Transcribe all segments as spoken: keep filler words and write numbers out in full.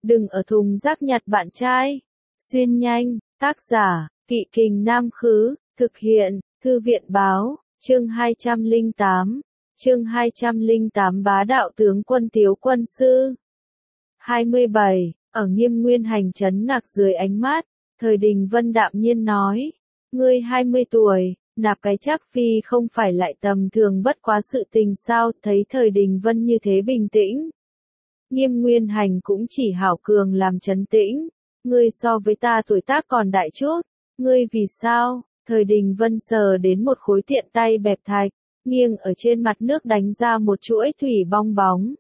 đừng ở thùng rác nhặt bạn trai. Xuyên nhanh, tác giả, Kỵ Kình Nam Khứ, thực hiện, Thư viện Báo, chương hai trăm lẻ tám, chương hai trăm lẻ tám Bá đạo tướng quân Tiếu quân sư. hai mươi bảy, ở Nghiêm Nguyên Hành trấn ngạc dưới ánh mắt, Thời Đình Vân đạm nhiên nói, ngươi hai mươi tuổi, nạp cái Trác phi không phải lại tầm thường bất quá sự tình sao? Thấy Thời Đình Vân như thế bình tĩnh, Nghiêm Nguyên Hành cũng chỉ hảo cường làm trấn tĩnh, ngươi so với ta tuổi tác còn đại chút, ngươi vì sao? Thời Đình Vân sờ đến một khối tiện tay bẹp thạch, nghiêng ở trên mặt nước đánh ra một chuỗi thủy bong bóng.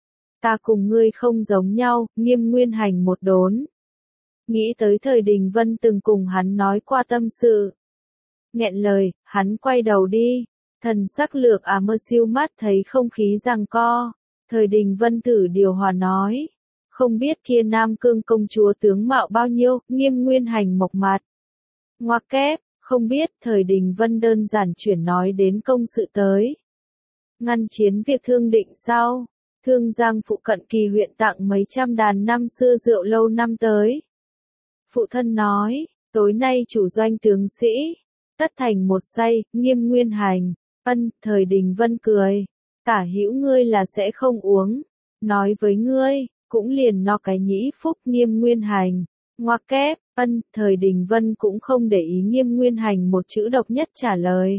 Ta cùng ngươi không giống nhau, Nghiêm Nguyên Hành một đốn. Nghĩ tới Thời Đình Vân từng cùng hắn nói qua tâm sự. Nghẹn lời, hắn quay đầu đi, thần sắc lược à mơ siêu mắt thấy không khí giằng co. Thời Đình Vân thử điều hòa nói, không biết kia Nam Cương công chúa tướng mạo bao nhiêu? Nghiêm Nguyên Hành mộc mặt. Ngoặc kép, không biết. Thời Đình Vân đơn giản chuyển nói đến công sự tới. Ngăn chiến việc Thương Định sau, Thương Giang phụ cận Kỳ huyện tặng mấy trăm đàn năm xưa rượu lâu năm tới. Phụ thân nói, tối nay chủ doanh tướng sĩ, tất thành một say. Nghiêm Nguyên Hành, ân. Thời Đình Vân cười, tả hữu ngươi là sẽ không uống, nói với ngươi, cũng liền no cái nhĩ phúc. Nghiêm Nguyên Hành, ngoặc kép, ân. Thời Đình Vân cũng không để ý Nghiêm Nguyên Hành một chữ độc nhất trả lời.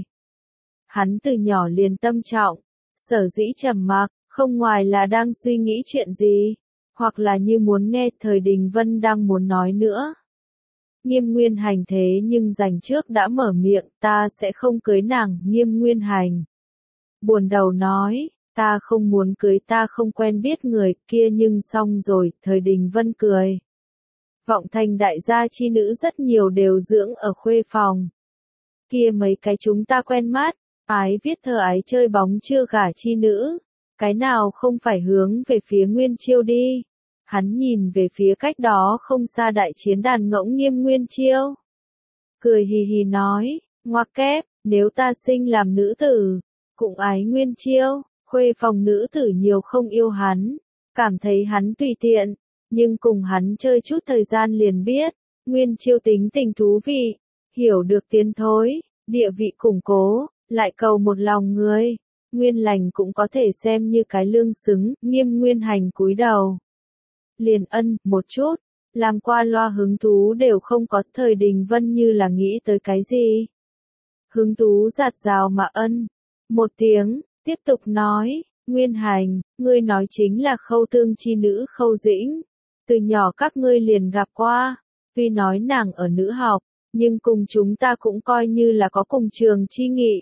Hắn từ nhỏ liền tâm trọng, sở dĩ trầm mặc, không ngoài là đang suy nghĩ chuyện gì, hoặc là như muốn nghe Thời Đình Vân đang muốn nói nữa. Nghiêm Nguyên Hành thế nhưng dành trước đã mở miệng, ta sẽ không cưới nàng. Nghiêm Nguyên Hành buồn đầu nói, ta không muốn cưới ta không quen biết người kia. Nhưng xong rồi. Thời Đình Vân cười. Vọng Thành đại gia chi nữ rất nhiều đều dưỡng ở khuê phòng. Kia mấy cái chúng ta quen mắt, ái viết thơ ái chơi bóng chưa gả chi nữ, cái nào không phải hướng về phía Nguyên Chiêu đi. Hắn nhìn về phía cách đó không xa đại chiến đàn ngỗng Nghiêm Nguyên Chiêu. Cười hì hì nói, ngoặc kép, nếu ta sinh làm nữ tử, cũng ái Nguyên Chiêu. Khuê phòng nữ tử nhiều không yêu hắn, cảm thấy hắn tùy tiện, nhưng cùng hắn chơi chút thời gian liền biết, Nguyên Chiêu tính tình thú vị, hiểu được tiến thối, địa vị củng cố, lại cầu một lòng người, Nguyên Lành cũng có thể xem như cái lương xứng. Nghiêm Nguyên Hành cúi đầu, liền ân một chút, làm qua loa hứng thú đều không có. Thời Đình Vân như là nghĩ tới cái gì, hứng thú giạt rào mà ân một tiếng, tiếp tục nói, Nguyên Hành, ngươi nói chính là Khâu Tương chi nữ Khâu Dĩnh, từ nhỏ các ngươi liền gặp qua, tuy nói nàng ở nữ học, nhưng cùng chúng ta cũng coi như là có cùng trường chi nghị.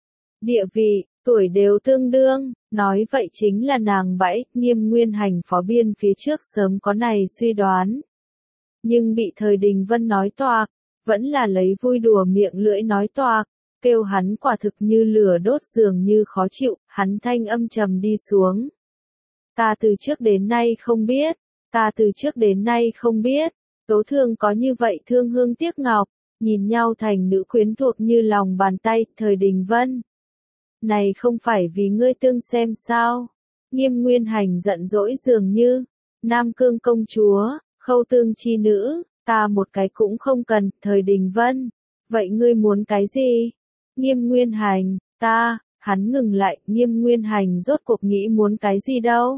Địa vị, tuổi đều tương đương, nói vậy chính là nàng bẫy. Nghiêm Nguyên Hành phó biên phía trước sớm có này suy đoán, nhưng bị Thời Đình Vân nói toạc, vẫn là lấy vui đùa miệng lưỡi nói toạc, kêu hắn quả thực như lửa đốt dường như khó chịu. Hắn thanh âm trầm đi xuống. Ta từ trước đến nay không biết, ta từ trước đến nay không biết, Tố Thương có như vậy thương hương tiếc ngọc, nhìn nhau thành nữ quyến thuộc như lòng bàn tay. Thời Đình Vân, này không phải vì ngươi tương xem sao? Nghiêm Nguyên Hành giận dỗi dường như, Nam Cương công chúa, Khâu Tương chi nữ, ta một cái cũng không cần. Thời Đình Vân, vậy ngươi muốn cái gì? Nghiêm Nguyên Hành, ta, hắn ngừng lại. Nghiêm Nguyên Hành rốt cuộc nghĩ muốn cái gì đâu?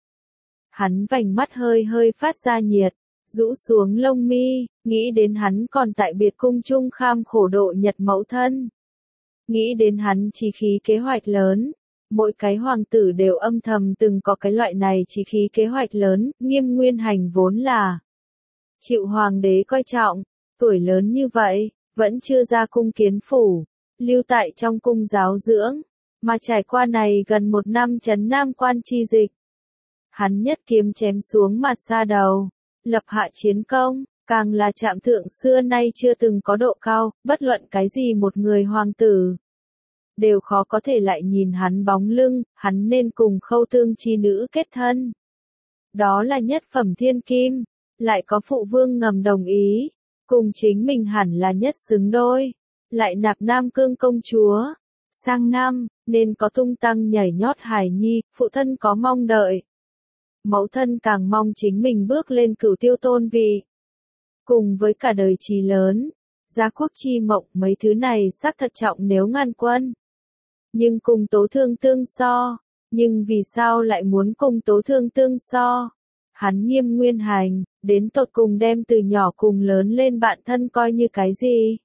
Hắn vành mắt hơi hơi phát ra nhiệt, rũ xuống lông mi, nghĩ đến hắn còn tại biệt cung chung kham khổ độ nhật mẫu thân. Nghĩ đến hắn chí khí kế hoạch lớn, mỗi cái hoàng tử đều âm thầm từng có cái loại này chí khí kế hoạch lớn. Nghiêm Nguyên Hành vốn là chịu hoàng đế coi trọng, tuổi lớn như vậy, vẫn chưa ra cung kiến phủ, lưu tại trong cung giáo dưỡng, mà trải qua này gần một năm trấn Nam quan chi dịch. Hắn nhất kiếm chém xuống mặt xa đầu, lập hạ chiến công, càng là chạm thượng xưa nay chưa từng có độ cao. Bất luận cái gì một người hoàng tử đều khó có thể lại nhìn hắn bóng lưng. Hắn nên cùng Khâu Tương chi nữ kết thân, đó là nhất phẩm thiên kim, lại có phụ vương ngầm đồng ý, cùng chính mình hẳn là nhất xứng đôi, lại nạp Nam Cương công chúa. Sang năm, nên có tung tăng nhảy nhót hài nhi, phụ thân có mong đợi. mẫu thân càng mong chính mình bước lên cửu tiêu tôn vị. Cùng với cả đời chí lớn, gia quốc chi mộng mấy thứ này xác thật trọng nếu ngàn quân. Nhưng cùng tố thương tương so, nhưng vì sao lại muốn cùng tố thương tương so? Hắn Nghiêm Nguyên Hành, đến tột cùng đem từ nhỏ cùng lớn lên bạn thân coi như cái gì?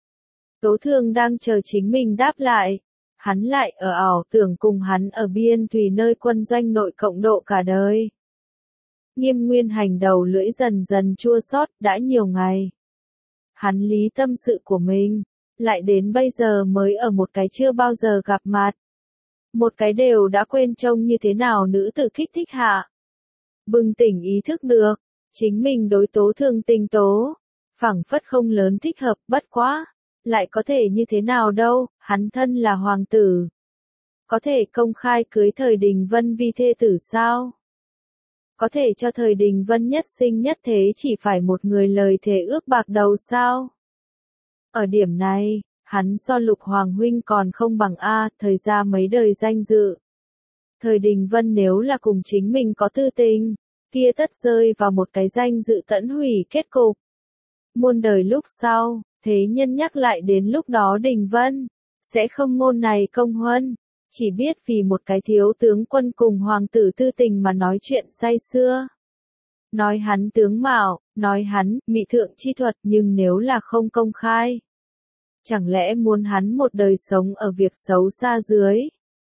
Tố thương đang chờ chính mình đáp lại. Hắn lại ở ảo tưởng cùng hắn ở biên thùy nơi quân doanh nội cộng độ cả đời. Nghiêm Nguyên Hành đầu lưỡi dần dần chua xót đã nhiều ngày. Hắn lý tâm sự của mình, lại đến bây giờ mới ở một cái chưa bao giờ gặp mặt. Một cái đều đã quên trông như thế nào nữ tử kích thích hạ. Bừng tỉnh ý thức được, chính mình đối tố thương tình tố, phảng phất không lớn thích hợp bất quá. Lại có thể như thế nào đâu, hắn thân là hoàng tử. Có thể công khai cưới Thời Đình Vân vi thê tử sao? Có thể cho Thời Đình Vân nhất sinh nhất thế chỉ phải một người lời thề ước bạc đầu sao? Ở điểm này, hắn so Lục Hoàng huynh còn không bằng A, thời ra mấy đời danh dự. Thời Đình Vân nếu là cùng chính mình có tư tình, kia tất rơi vào một cái danh dự tẫn hủy kết cục. Muôn đời lúc sau, thế nhân nhắc lại đến lúc đó Đình Vân, sẽ không ngôn này công huân, chỉ biết vì một cái thiếu tướng quân cùng hoàng tử tư tình mà nói chuyện say xưa. Nói hắn tướng mạo, nói hắn, mỹ thượng chi thuật nhưng nếu là không công khai. Chẳng lẽ muốn hắn một đời sống ở việc xấu xa dưới?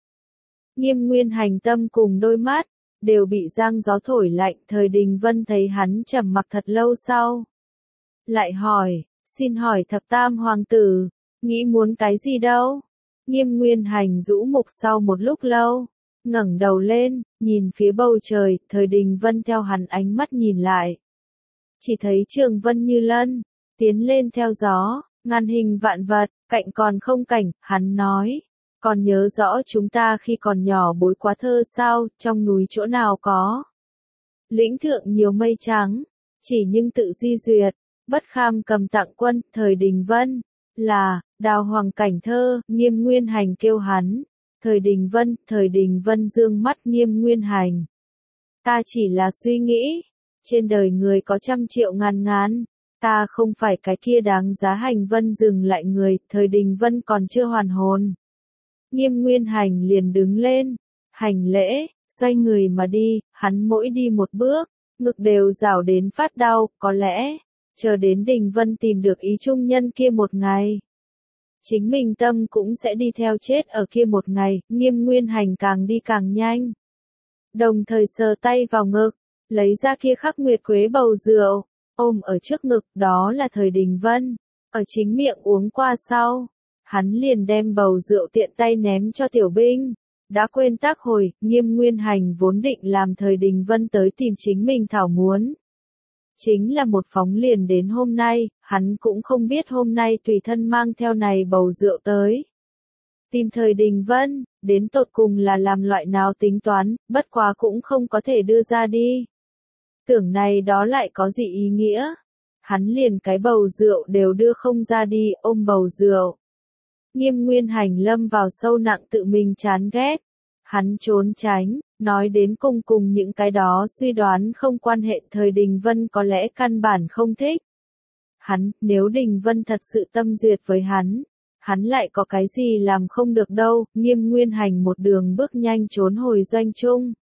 Nghiêm Nguyên Hành tâm cùng đôi mắt, đều bị giang gió thổi lạnh. Thời Đình Vân thấy hắn trầm mặc thật lâu sau. Lại hỏi, xin hỏi thập tam hoàng tử, nghĩ muốn cái gì đâu? Nghiêm Nguyên Hành rũ mục sau một lúc lâu, ngẩng đầu lên, nhìn phía bầu trời. Thời Đình Vân theo hắn ánh mắt nhìn lại. Chỉ thấy trường vân như lân, tiến lên theo gió, ngàn hình vạn vật, cạnh còn không cảnh. Hắn nói, còn nhớ rõ chúng ta khi còn nhỏ bối quá thơ sao, trong núi chỗ nào có. Lĩnh thượng nhiều mây trắng, chỉ nhưng tự di duyệt, bất kham cầm tặng quân. Thời Đình Vân, là, đào hoàng cảnh thơ. Nghiêm Nguyên Hành kêu hắn, Thời Đình Vân. Thời Đình Vân dương mắt Nghiêm Nguyên Hành. Ta chỉ là suy nghĩ, trên đời người có trăm triệu ngàn ngàn, ta không phải cái kia đáng giá hành vân dừng lại người. Thời Đình Vân còn chưa hoàn hồn. Nghiêm Nguyên Hành liền đứng lên, hành lễ, xoay người mà đi. Hắn mỗi đi một bước, ngực đều rảo đến phát đau. Có lẽ, chờ đến Đình Vân tìm được ý trung nhân kia một ngày, chính mình tâm cũng sẽ đi theo chết ở kia một ngày. Nghiêm Nguyên Hành càng đi càng nhanh, đồng thời sờ tay vào ngực, lấy ra kia khắc nguyệt quế bầu rượu, ôm ở trước ngực. Đó là Thời Đình Vân, ở chính miệng uống qua sau, hắn liền đem bầu rượu tiện tay ném cho tiểu binh. Đã quên tác hồi, Nghiêm Nguyên Hành vốn định làm Thời Đình Vân tới tìm chính mình thảo muốn. Chính là một phóng liền đến hôm nay, hắn cũng không biết hôm nay tùy thân mang theo này bầu rượu tới. Tìm Thời Đình Vân, đến tột cùng là làm loại nào tính toán, bất quá cũng không có thể đưa ra đi. Tưởng này đó lại có gì ý nghĩa? Hắn liền cái bầu rượu đều đưa không ra đi, ôm bầu rượu. Nghiêm Nguyên Hành lâm vào sâu nặng tự mình chán ghét. Hắn trốn tránh, nói đến cùng cùng những cái đó suy đoán không quan hệ. Thời Đình Vân có lẽ căn bản không thích hắn, nếu Đình Vân thật sự tâm duyệt với hắn, hắn lại có cái gì làm không được đâu. Nghiêm Nguyên Hành một đường bước nhanh trốn hồi doanh trung.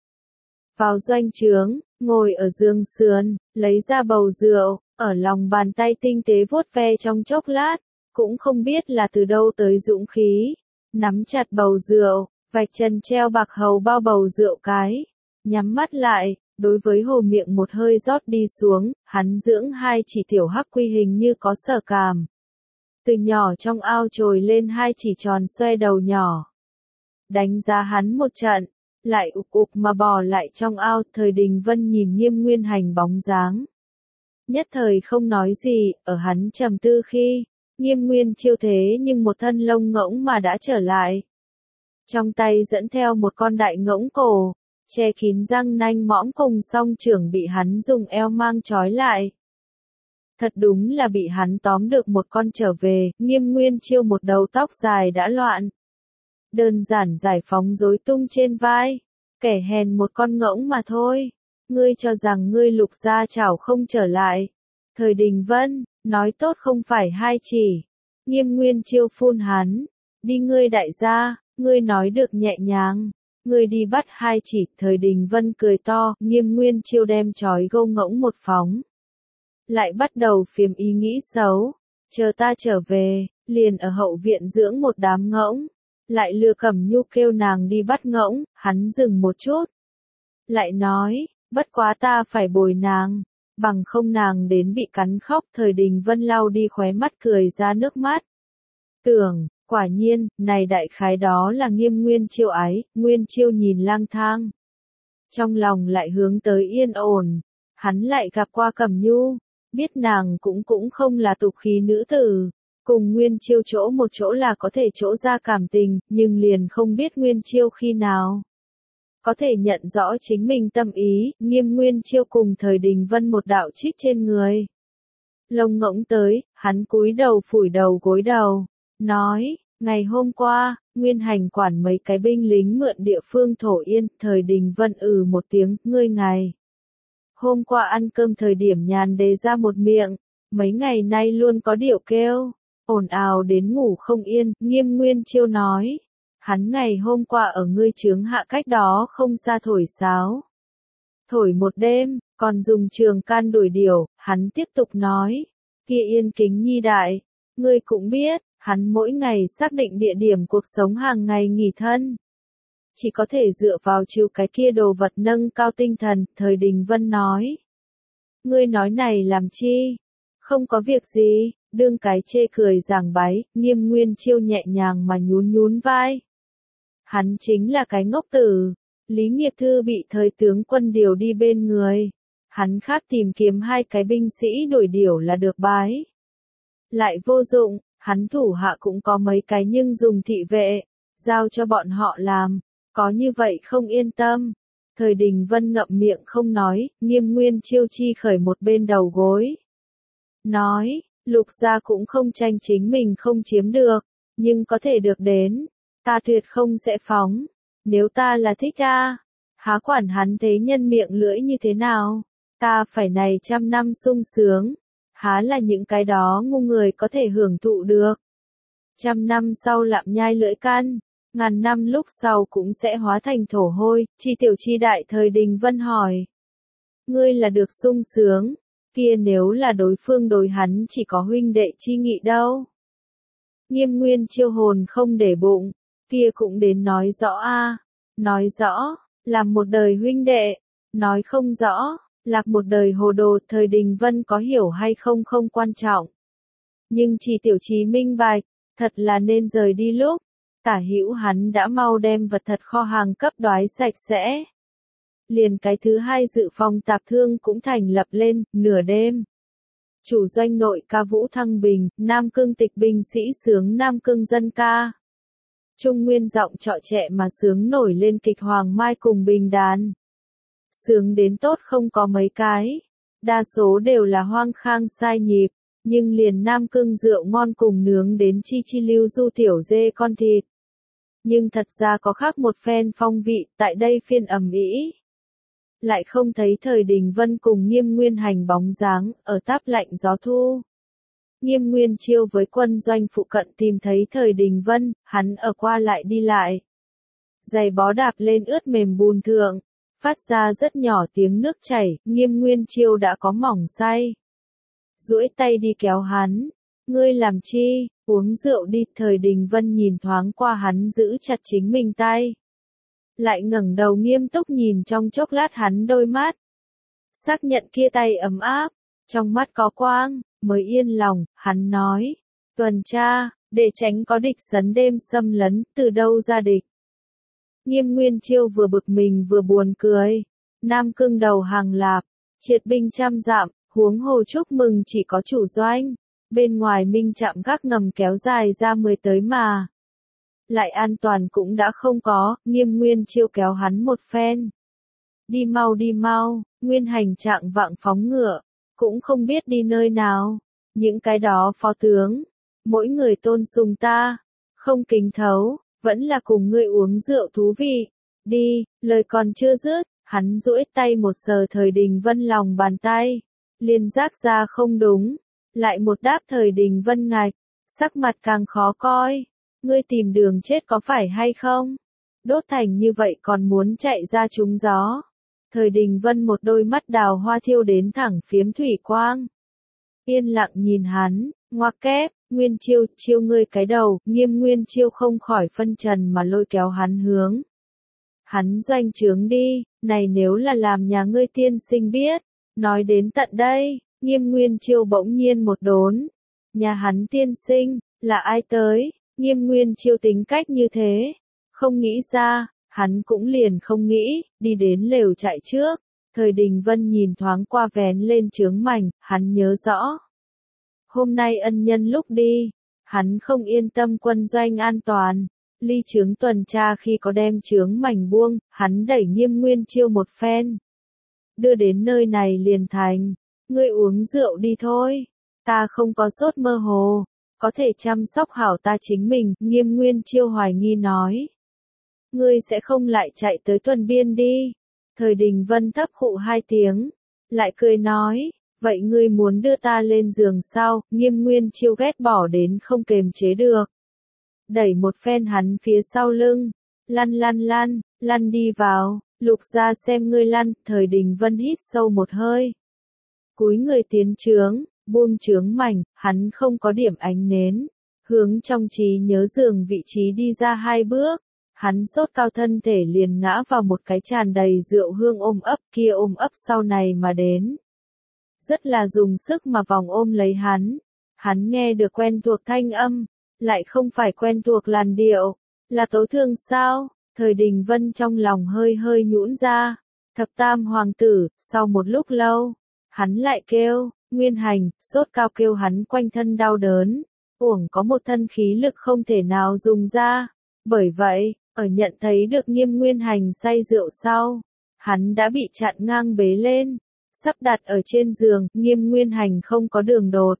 Vào doanh trướng, ngồi ở giường sườn, lấy ra bầu rượu, ở lòng bàn tay tinh tế vuốt ve trong chốc lát, cũng không biết là từ đâu tới dũng khí, nắm chặt bầu rượu, vạch chân treo bạc hầu bao bầu rượu cái, nhắm mắt lại, đối với hồ miệng một hơi rót đi xuống. Hắn dưỡng hai chỉ tiểu hắc quy hình như có sở cảm, từ nhỏ trong ao trồi lên hai chỉ tròn xoe đầu nhỏ, đánh giá hắn một trận, lại ục ục mà bò lại trong ao. Thời Đình Vân nhìn Nghiêm Nguyên Hành bóng dáng, nhất thời không nói gì. Ở hắn trầm tư khi, Nghiêm Nguyên chiêu thế nhưng một thân lông ngỗng mà đã trở lại, trong tay dẫn theo một con đại ngỗng cổ, che kín răng nanh mõm cùng song trưởng bị hắn dùng eo mang trói lại. Thật đúng là bị hắn tóm được một con trở về. Nghiêm Nguyên chiêu một đầu tóc dài đã loạn, đơn giản giải phóng rối tung trên vai, kẻ hèn một con ngỗng mà thôi. Ngươi cho rằng ngươi Lục gia chảo không trở lại. Thời Đình Vân, nói tốt không phải hai chỉ. Nghiêm Nguyên Chiêu phun hắn. Đi ngươi đại gia, ngươi nói được nhẹ nhàng. Ngươi đi bắt hai chỉ. Thời Đình Vân cười to, Nghiêm Nguyên Chiêu đem chói gâu ngỗng một phóng. Lại bắt đầu phiếm ý nghĩ xấu. Chờ ta trở về, liền ở hậu viện dưỡng một đám ngỗng. Lại lừa Cẩm Nhu kêu nàng đi bắt ngỗng, hắn dừng một chút. Lại nói, bất quá ta phải bồi nàng, bằng không nàng đến bị cắn khóc. Thời Đình Vân lau đi khóe mắt cười ra nước mắt. Tưởng, quả nhiên, này đại khái đó là Nghiêm Nguyên Chiêu ái. Nguyên Chiêu nhìn lang thang. Trong lòng lại hướng tới yên ổn. Hắn lại gặp qua Cẩm Nhu, biết nàng cũng cũng không là tục khí nữ tử. Cùng Nguyên Chiêu chỗ một chỗ là có thể chỗ ra cảm tình, nhưng liền không biết Nguyên Chiêu khi nào có thể nhận rõ chính mình tâm ý. Nghiêm Nguyên Chiêu cùng Thời Đình Vân một đạo trích trên người. Lông ngỗng tới, hắn cúi đầu phủi đầu gối đầu, nói, ngày hôm qua, Nguyên Hành quản mấy cái binh lính mượn địa phương thổ yên. Thời Đình Vân ừ một tiếng, ngươi ngày hôm qua ăn cơm thời điểm nhàn đề ra một miệng, mấy ngày nay luôn có điệu kêu, ồn ào đến ngủ không yên. Nghiêm Nguyên Chiêu nói, hắn ngày hôm qua ở ngươi trướng hạ cách đó không xa thổi sáo. Thổi một đêm, còn dùng trường can đuổi điểu. Hắn tiếp tục nói, kia Yên Kính Nhi đại, ngươi cũng biết, hắn mỗi ngày xác định địa điểm cuộc sống hàng ngày nghỉ thân. Chỉ có thể dựa vào chịu cái kia đồ vật nâng cao tinh thần. Thời Đình Vân nói, ngươi nói này làm chi? Không có việc gì, đương cái chê cười giảng bái. Nghiêm Nguyên Chiêu nhẹ nhàng mà nhún nhún vai. Hắn chính là cái ngốc tử. Lý Nghiệp Thư bị thời tướng quân điều đi bên người. Hắn khác tìm kiếm hai cái binh sĩ đuổi điểu là được bái. Lại vô dụng, hắn thủ hạ cũng có mấy cái nhưng dùng thị vệ, giao cho bọn họ làm. Có như vậy không yên tâm. Thời Đình Vân ngậm miệng không nói. Nghiêm Nguyên Chiêu chi khởi một bên đầu gối. Nói, Lục gia cũng không tranh chính mình không chiếm được, nhưng có thể được đến. Ta tuyệt không sẽ phóng. Nếu ta là thích ta, há quản hắn thế nhân miệng lưỡi như thế nào. Ta phải này trăm năm sung sướng. Há là những cái đó ngu người có thể hưởng thụ được. Trăm năm sau lạm nhai lưỡi căn. Ngàn năm lúc sau cũng sẽ hóa thành thổ hôi. Chi tiểu chi đại. Thời Đình Vân hỏi, ngươi là được sung sướng, kia nếu là đối phương đối hắn chỉ có huynh đệ chi nghị đâu? Nghiêm Nguyên Chiêu hồn không để bụng, kia cũng đến nói rõ a. Nói rõ, làm một đời huynh đệ, nói không rõ, lạc một đời hồ đồ. Thời Đình Vân có hiểu hay không không quan trọng, nhưng chỉ tiểu trí minh bạch, thật là nên rời đi lúc. Tả hữu hắn đã mau đem vật thật kho hàng cấp đoái sạch sẽ. Liền cái thứ hai dự phòng tạp thương cũng thành lập lên. Nửa đêm, chủ doanh nội ca vũ thăng bình, Nam Cương tịch binh sĩ sướng Nam Cương dân ca. Trung nguyên giọng trọ trẻ mà sướng nổi lên kịch Hoàng Mai cùng Bình Đàn. Sướng đến tốt không có mấy cái, đa số đều là hoang khang sai nhịp, nhưng liền Nam Cương rượu ngon cùng nướng đến chi chi lưu du tiểu dê con thịt. Nhưng thật ra có khác một phen phong vị. Tại đây phiên ầm ĩ, lại không thấy Thời Đình Vân cùng Nghiêm Nguyên Hành bóng dáng. Ở táp lạnh gió thu, Nghiêm Nguyên Chiêu với quân doanh phụ cận tìm thấy Thời Đình Vân. Hắn ở qua lại đi lại, giày bó đạp lên ướt mềm bùn thượng, phát ra rất nhỏ tiếng nước chảy. Nghiêm Nguyên Chiêu đã có mỏng say, duỗi tay đi kéo hắn. Ngươi làm chi, uống rượu đi. Thời Đình Vân nhìn thoáng qua hắn giữ chặt chính mình tay, lại ngẩng đầu nghiêm túc nhìn trong chốc lát hắn đôi mắt, xác nhận kia tay ấm áp, trong mắt có quang, mới yên lòng. Hắn nói, tuần tra, để tránh có địch sấn đêm xâm lấn. Từ đâu ra địch? Nghiêm Nguyên Chiêu vừa bực mình vừa buồn cười. Nam Cương đầu hàng lạp, triệt binh trăm dặm, huống hồ chúc mừng chỉ có chủ doanh. Bên ngoài minh chạm gác ngầm kéo dài ra mười tới mà. Lại an toàn cũng đã không có. Nghiêm Nguyên Chiêu kéo hắn một phen. Đi mau đi mau. Nguyên Hành trạng vạng phóng ngựa, cũng không biết đi nơi nào. Những cái đó phó tướng, mỗi người tôn sùng ta, không kính thấu, vẫn là cùng ngươi uống rượu thú vị. Đi, lời còn chưa dứt, Hắn duỗi tay một sờ Thời Đình Vân lòng bàn tay, liền giác ra không đúng, lại một đáp Thời Đình Vân ngạch, sắc mặt càng khó coi. Ngươi tìm đường chết có phải hay không? Đốt thành như vậy còn muốn chạy ra trúng gió. Thời Đình Vân một đôi mắt đào hoa thiêu đến thẳng phiếm thủy quang. Yên lặng nhìn hắn, ngoặc kép, Nguyên Chiêu, chiêu ngươi cái đầu, Nghiêm Nguyên Chiêu không khỏi phân trần mà lôi kéo hắn hướng. Hắn doanh trướng đi, này nếu là làm nhà ngươi tiên sinh biết. Nói đến tận đây, Nghiêm Nguyên Chiêu bỗng nhiên một đốn. Nhà hắn tiên sinh, là ai tới? Nghiêm Nguyên Chiêu tính cách như thế. Không nghĩ ra, hắn cũng liền không nghĩ, đi đến lều chạy trước. Thời Đình Vân nhìn thoáng qua vén lên trướng mảnh, hắn nhớ rõ. Hôm nay ân nhân lúc đi, hắn không yên tâm quân doanh an toàn. Ly trướng tuần tra khi có đem trướng mảnh buông, hắn đẩy Nghiêm Nguyên Chiêu một phen. Đưa đến nơi này liền thành, ngươi uống rượu đi thôi, ta không có sốt mơ hồ, có thể chăm sóc hảo ta chính mình, Nghiêm Nguyên Chiêu hoài nghi nói. Ngươi sẽ không lại chạy tới Tuần Biên đi. Thời Đình Vân thấp khụ hai tiếng, lại cười nói, vậy ngươi muốn đưa ta lên giường sao? Nghiêm Nguyên Chiêu ghét bỏ đến không kềm chế được. Đẩy một phen hắn phía sau lưng, lăn lăn lăn, lăn đi vào, Lục ra xem ngươi lăn. Thời Đình Vân hít sâu một hơi. Cúi người tiến trướng, buông trướng mảnh, hắn không có điểm ánh nến. Hướng trong trí nhớ giường vị trí đi ra hai bước. Hắn sốt cao thân thể liền ngã vào một cái tràn đầy rượu hương ôm ấp kia ôm ấp sau này mà đến. Rất là dùng sức mà vòng ôm lấy hắn. Hắn nghe được quen thuộc thanh âm, lại không phải quen thuộc làn điệu. Là Tố Thương sao? Thời Đình Vân trong lòng hơi hơi nhũn ra. Thập tam hoàng tử, sau một lúc lâu, hắn lại kêu, Nguyên Hành, sốt cao kêu hắn quanh thân đau đớn. Uổng có một thân khí lực không thể nào dùng ra. Bởi vậy, ở nhận thấy được Nghiêm Nguyên Hành say rượu sau, hắn đã bị chặn ngang bế lên, sắp đặt ở trên giường. Nghiêm Nguyên Hành không có đường đột,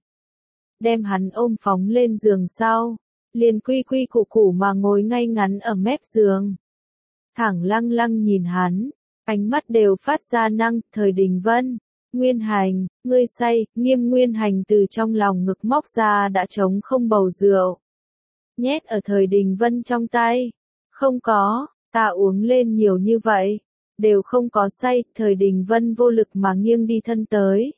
đem hắn ôm phóng lên giường sau, liền quy quy củ củ mà ngồi ngay ngắn ở mép giường. Thẳng lăng lăng nhìn hắn, ánh mắt đều phát ra năng. Thời Đình Vân, Nguyên Hành, ngươi say. Nghiêm Nguyên Hành từ trong lòng ngực móc ra đã trống không bầu rượu, nhét ở Thời Đình Vân trong tay. Không có, ta uống lên nhiều như vậy, đều không có say. Thời Đình Vân vô lực mà nghiêng đi thân tới.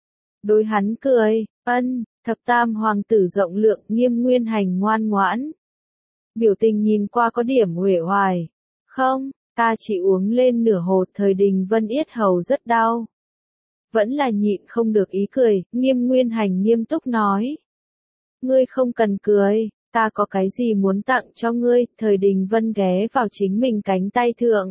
Đối hắn cười, ân, thập tam hoàng tử rộng lượng. Nghiêm Nguyên Hành ngoan ngoãn. Biểu tình nhìn qua có điểm uể oải. Không, ta chỉ uống lên nửa hột. Thời Đình Vân yết hầu rất đau. Vẫn là nhịn không được ý cười. Nghiêm Nguyên Hành nghiêm túc nói. Ngươi không cần cười. Ta có cái gì muốn tặng cho ngươi? Thời Đình Vân ghé vào chính mình cánh tay thượng.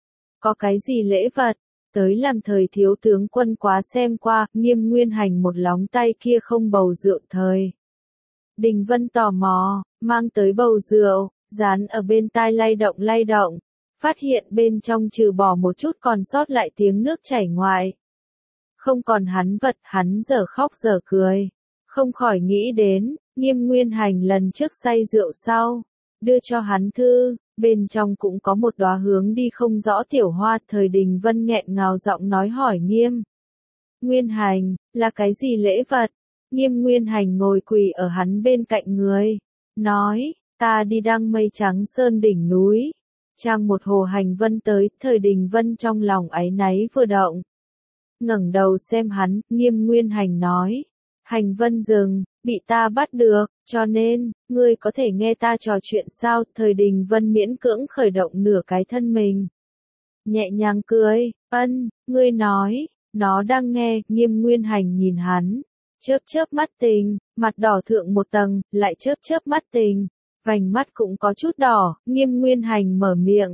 Có cái gì lễ vật? Tới làm thời thiếu tướng quân quá xem qua. Nghiêm Nguyên Hành một lóng tay kia không bầu rượu. Thời Đình Vân tò mò, mang tới bầu rượu, dán ở bên tai lay động lay động. Phát hiện bên trong trừ bỏ một chút còn sót lại tiếng nước chảy ngoại. Không còn hắn vật. Hắn giờ khóc giờ cười. Không khỏi nghĩ đến, Nghiêm Nguyên Hành lần trước say rượu sau, đưa cho hắn thư, bên trong cũng có một đóa hướng đi không rõ tiểu hoa. Thời Đình Vân nghẹn ngào giọng nói hỏi Nghiêm Nguyên Hành, là cái gì lễ vật? Nghiêm Nguyên Hành ngồi quỳ ở hắn bên cạnh người, nói, ta đi đăng mây trắng sơn đỉnh núi, trang một hồ hành vân tới. Thời Đình Vân trong lòng áy náy vừa động, ngẩng đầu xem hắn. Nghiêm Nguyên Hành nói, hành vân rừng, bị ta bắt được, cho nên, ngươi có thể nghe ta trò chuyện sao? Thời Đình Vân miễn cưỡng khởi động nửa cái thân mình. Nhẹ nhàng cười, ân, ngươi nói, nó đang nghe. Nghiêm Nguyên Hành nhìn hắn, chớp chớp mắt tình, mặt đỏ thượng một tầng, lại chớp chớp mắt tình, vành mắt cũng có chút đỏ. Nghiêm Nguyên Hành mở miệng,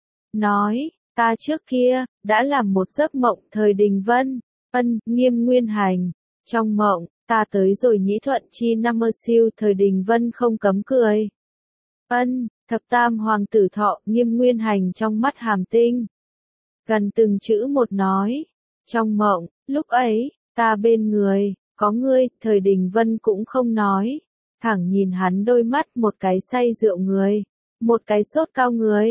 nói, ta trước kia, đã làm một giấc mộng. Thời Đình Vân, ân. Nghiêm Nguyên Hành, trong mộng, ta tới rồi Nhĩ Thuận chi năm mơ siêu. Thời Đình Vân không cấm cười. Ân, thập tam hoàng tử thọ. Nghiêm Nguyên Hành trong mắt hàm tinh, gần từng chữ một nói. Trong mộng, lúc ấy, ta bên người, có ngươi. Thời Đình Vân cũng không nói, thẳng nhìn hắn đôi mắt. Một cái say rượu người, một cái sốt cao người.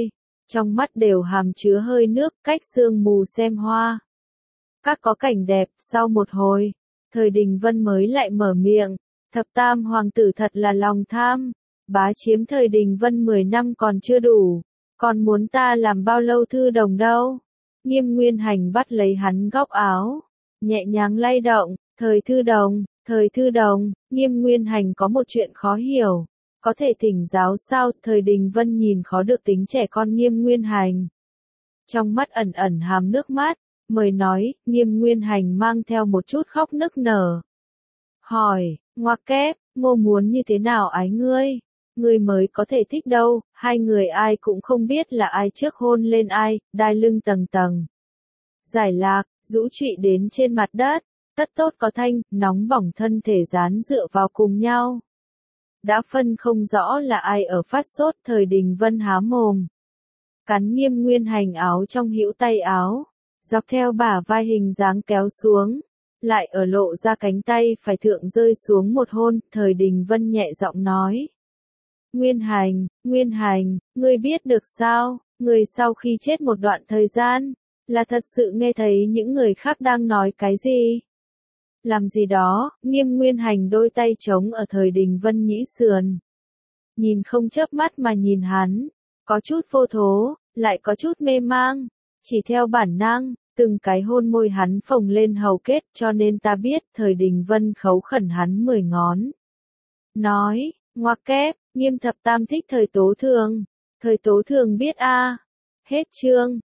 trong mắt đều hàm chứa hơi nước, cách sương mù xem hoa. Các có cảnh đẹp, sau một hồi, Thời Đình Vân mới lại mở miệng, thập tam hoàng tử thật là lòng tham, bá chiếm Thời Đình Vân mười năm còn chưa đủ, còn muốn ta làm bao lâu thư đồng đâu. Nghiêm Nguyên Hành bắt lấy hắn góc áo, nhẹ nhàng lay động, Thời thư đồng, Thời thư đồng, Nghiêm Nguyên Hành có một chuyện khó hiểu, có thể thỉnh giáo sao? Thời Đình Vân nhìn khó được tính trẻ con Nghiêm Nguyên Hành. Trong mắt ẩn ẩn hàm nước mắt, mời nói, Nghiêm Nguyên Hành mang theo một chút khóc nức nở. Hỏi, ngoặc kép, Ngô muốn như thế nào ái ngươi? Ngươi mới có thể thích đâu, hai người ai cũng không biết là ai trước hôn lên ai, đai lưng tầng tầng. Giải lạc, rũ trụy đến trên mặt đất, tất tốt có thanh, nóng bỏng thân thể dán dựa vào cùng nhau. Đã phân không rõ là ai ở phát sốt. Thời Đình Vân há mồm, cắn Nghiêm Nguyên Hành áo trong hữu tay áo, dọc theo bả vai hình dáng kéo xuống, lại ở lộ ra cánh tay phải thượng rơi xuống một hôn. Thời Đình Vân nhẹ giọng nói, Nguyên Hành, Nguyên Hành, ngươi biết được sao, người sau khi chết một đoạn thời gian, là thật sự nghe thấy những người khác đang nói cái gì? Làm gì đó? Nghiêm Nguyên Hành đôi tay trống ở Thời Đình Vân nhĩ sườn, nhìn không chớp mắt mà nhìn hắn, có chút vô thố, lại có chút mê mang, chỉ theo bản năng, từng cái hôn môi hắn phồng lên hầu kết, cho nên ta biết. Thời Đình Vân khấu khẩn hắn mười ngón, nói, ngoặc kép, Nghiêm thập tam thích Thời Tố Thường, Thời Tố Thường biết a. Hết chương.